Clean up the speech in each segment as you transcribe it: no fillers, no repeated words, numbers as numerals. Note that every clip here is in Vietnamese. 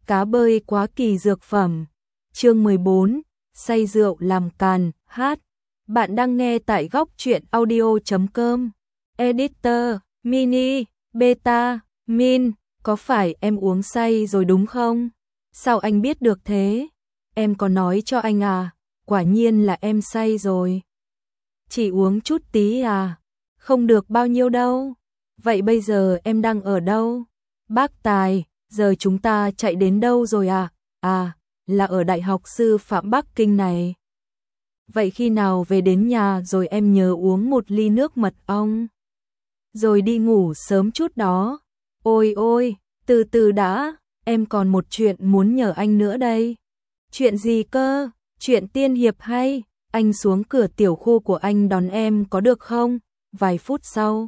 Cá bơi quá kỳ dược phẩm. Chương 14, say rượu làm càn, hát. Bạn đang nghe tại góc truyện audio.com. Editor, mini, beta, min, có phải em uống say rồi đúng không? Sao anh biết được thế? Em có nói cho anh à? Quả nhiên là em say rồi. Chỉ uống chút tí à? Không được bao nhiêu đâu. Vậy bây giờ em đang ở đâu? Bác Tài, giờ chúng ta chạy đến đâu rồi à? À, là ở Đại học Sư phạm Bắc Kinh này. Vậy khi nào về đến nhà rồi em nhớ uống một ly nước mật ong. Rồi đi ngủ sớm chút đó. Ôi ôi, từ từ đã, em còn một chuyện muốn nhờ anh nữa đây. Chuyện gì cơ? Chuyện tiên hiệp hay? Anh xuống cửa tiểu khu của anh đón em có được không? Vài phút sau,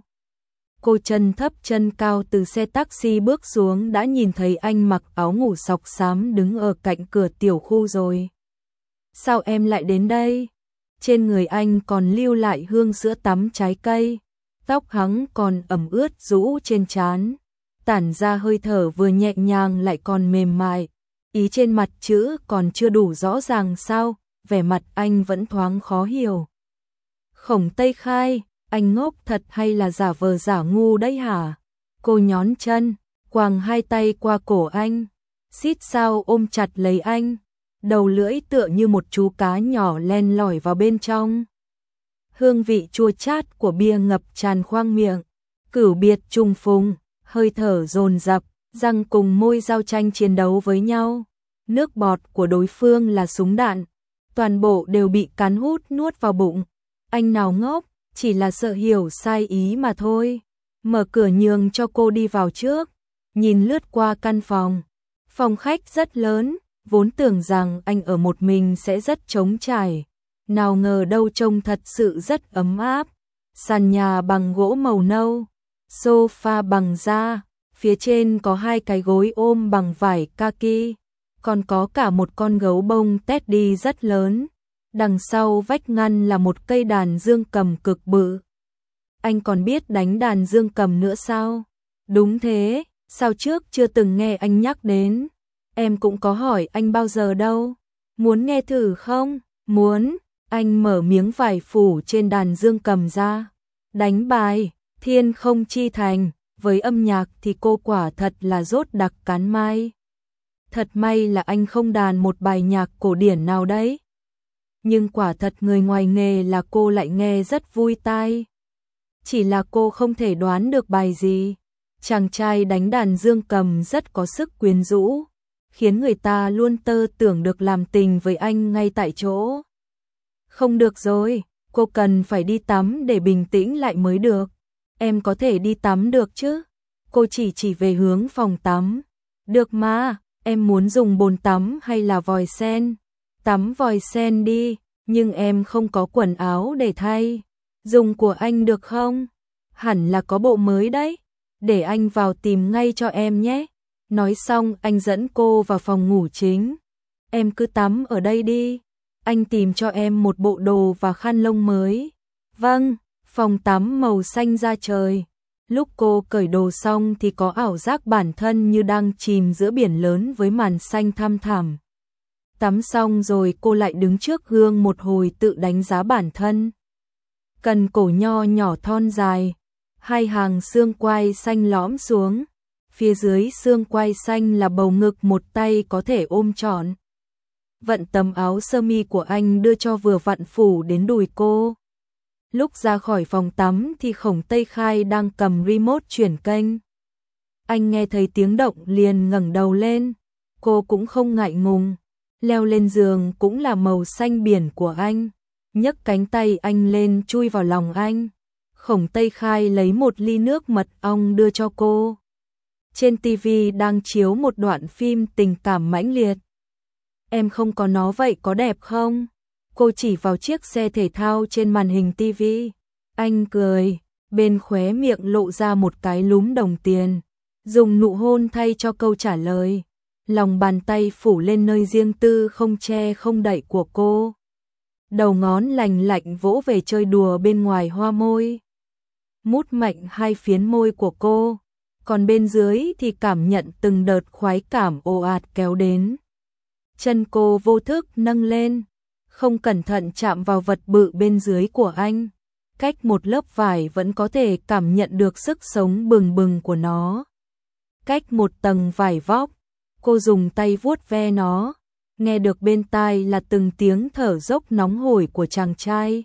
cô chân thấp chân cao từ xe taxi bước xuống đã nhìn thấy anh mặc áo ngủ sọc xám đứng ở cạnh cửa tiểu khu rồi. Sao em lại đến đây? Trên người anh còn lưu lại hương sữa tắm trái cây, tóc hắn còn ẩm ướt rũ trên trán, tản ra hơi thở vừa nhẹ nhàng lại còn mềm mại. Ý trên mặt chữ còn chưa đủ rõ ràng sao? Vẻ mặt anh vẫn thoáng khó hiểu. Khổng Tây Khai, anh ngốc thật hay là giả vờ giả ngu đấy hả? Cô nhón chân, quàng hai tay qua cổ anh, xít sao ôm chặt lấy anh, đầu lưỡi tựa như một chú cá nhỏ len lỏi vào bên trong. Hương vị chua chát của bia ngập tràn khoang miệng, cửu biệt trùng phùng, hơi thở dồn dập, răng cùng môi giao tranh chiến đấu với nhau. Nước bọt của đối phương là súng đạn, toàn bộ đều bị cắn hút nuốt vào bụng. Anh nào ngốc, chỉ là sợ hiểu sai ý mà thôi. Mở cửa nhường cho cô đi vào trước, nhìn lướt qua căn phòng. Phòng khách rất lớn, vốn tưởng rằng anh ở một mình sẽ rất trống trải. Nào ngờ đâu trông thật sự rất ấm áp. Sàn nhà bằng gỗ màu nâu, sofa bằng da, phía trên có hai cái gối ôm bằng vải kaki, còn có cả một con gấu bông Teddy rất lớn. Đằng sau vách ngăn là một cây đàn dương cầm cực bự. Anh còn biết đánh đàn dương cầm nữa sao? Đúng thế, sao trước chưa từng nghe anh nhắc đến? Em cũng có hỏi anh bao giờ đâu. Muốn nghe thử không? Muốn. Anh mở miếng vải phủ trên đàn dương cầm ra. Đánh bài, Thiên Không Chi Thành. Với âm nhạc thì cô quả thật là rốt đặc cán mai. Thật may là anh không đàn một bài nhạc cổ điển nào đấy. Nhưng quả thật người ngoài nghề là cô lại nghe rất vui tai. Chỉ là cô không thể đoán được bài gì. Chàng trai đánh đàn dương cầm rất có sức quyến rũ, khiến người ta luôn tơ tưởng được làm tình với anh ngay tại chỗ. Không được rồi, cô cần phải đi tắm để bình tĩnh lại mới được. Em có thể đi tắm được chứ? Cô chỉ về hướng phòng tắm. Được mà, em muốn dùng bồn tắm hay là vòi sen? Tắm vòi sen đi, nhưng em không có quần áo để thay. Dùng của anh được không? Hẳn là có bộ mới đấy. Để anh vào tìm ngay cho em nhé. Nói xong anh dẫn cô vào phòng ngủ chính. Em cứ tắm ở đây đi. Anh tìm cho em một bộ đồ và khăn lông mới. Vâng, phòng tắm màu xanh da trời. Lúc cô cởi đồ xong thì có ảo giác bản thân như đang chìm giữa biển lớn với màn xanh thăm thẳm. Tắm xong rồi cô lại đứng trước gương một hồi tự đánh giá bản thân. Cần cổ nho nhỏ thon dài, hai hàng xương quai xanh lõm xuống, phía dưới xương quai xanh là bầu ngực một tay có thể ôm trọn. Vận tấm áo sơ mi của anh đưa cho vừa vặn phủ đến đùi cô. Lúc ra khỏi phòng tắm thì Khổng Tây Khai đang cầm remote chuyển kênh. Anh nghe thấy tiếng động liền ngẩng đầu lên, cô cũng không ngại ngùng. Leo lên giường cũng là màu xanh biển của anh, nhấc cánh tay anh lên chui vào lòng anh. Khổng Tây Khai lấy một ly nước mật ong đưa cho cô. Trên tivi đang chiếu một đoạn phim tình cảm mãnh liệt. Em không có nó vậy có đẹp không? Cô chỉ vào chiếc xe thể thao trên màn hình tivi. Anh cười, bên khóe miệng lộ ra một cái lúm đồng tiền, dùng nụ hôn thay cho câu trả lời. Lòng bàn tay phủ lên nơi riêng tư không che không đậy của cô. Đầu ngón lành lạnh vỗ về chơi đùa bên ngoài hoa môi. Mút mạnh hai phiến môi của cô. còn bên dưới thì cảm nhận từng đợt khoái cảm ồ ạt kéo đến. Chân cô vô thức nâng lên, không cẩn thận chạm vào vật bự bên dưới của anh. Cách một lớp vải vẫn có thể cảm nhận được sức sống bừng bừng của nó. Cách một tầng vải vóc, cô dùng tay vuốt ve nó, nghe được bên tai là từng tiếng thở dốc nóng hổi của chàng trai.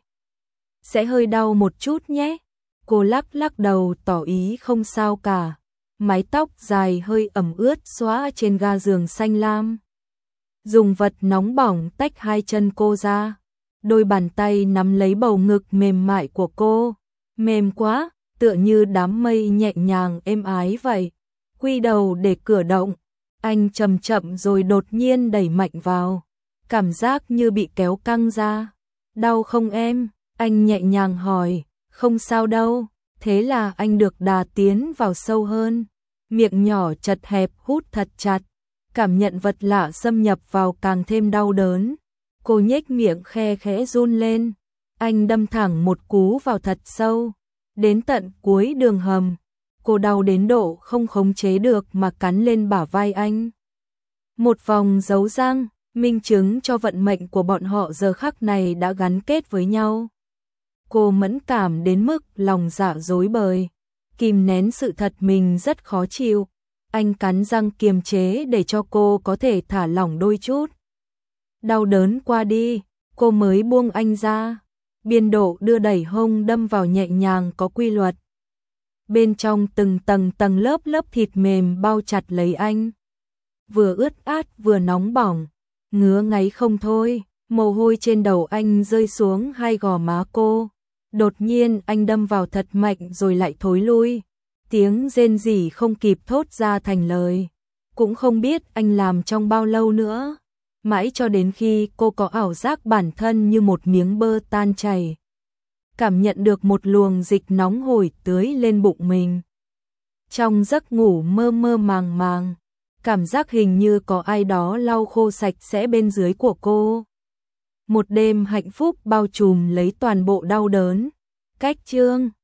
Sẽ hơi đau một chút nhé. Cô lắc lắc đầu tỏ ý không sao cả. Mái tóc dài hơi ẩm ướt xõa trên ga giường xanh lam. Dùng vật nóng bỏng tách hai chân cô ra. Đôi bàn tay nắm lấy bầu ngực mềm mại của cô. Mềm quá, tựa như đám mây nhẹ nhàng êm ái vậy. Quy đầu để cử động. Anh chậm chậm rồi đột nhiên đẩy mạnh vào. Cảm giác như bị kéo căng ra. Đau không em? Anh nhẹ nhàng hỏi. Không sao đâu. Thế là anh được đà tiến vào sâu hơn. Miệng nhỏ chật hẹp hút thật chặt. Cảm nhận vật lạ xâm nhập vào càng thêm đau đớn. Cô nhếch miệng khe khẽ run lên. Anh đâm thẳng một cú vào thật sâu. Đến tận cuối đường hầm. Cô đau đến độ không khống chế được mà cắn lên bả vai anh. Một vòng dấu răng, minh chứng cho vận mệnh của bọn họ giờ khắc này đã gắn kết với nhau. Cô mẫn cảm đến mức lòng dạ rối bời, kìm nén sự thật mình rất khó chịu. Anh cắn răng kiềm chế để cho cô có thể thả lỏng đôi chút. Đau đớn qua đi, cô mới buông anh ra. Biên độ đưa đẩy hông đâm vào nhẹ nhàng có quy luật. Bên trong từng tầng lớp lớp thịt mềm bao chặt lấy anh. Vừa ướt át vừa nóng bỏng, ngứa ngáy không thôi, mồ hôi trên đầu anh rơi xuống hai gò má cô. Đột nhiên anh đâm vào thật mạnh rồi lại thối lui. Tiếng rên rỉ không kịp thốt ra thành lời. Cũng không biết anh làm trong bao lâu nữa. Mãi cho đến khi cô có ảo giác bản thân như một miếng bơ tan chảy. Cảm nhận được một luồng dịch nóng hổi tưới lên bụng mình. Trong giấc ngủ mơ mơ màng màng, cảm giác hình như có ai đó lau khô sạch sẽ bên dưới của cô. Một đêm hạnh phúc bao trùm lấy toàn bộ đau đớn. Cách chương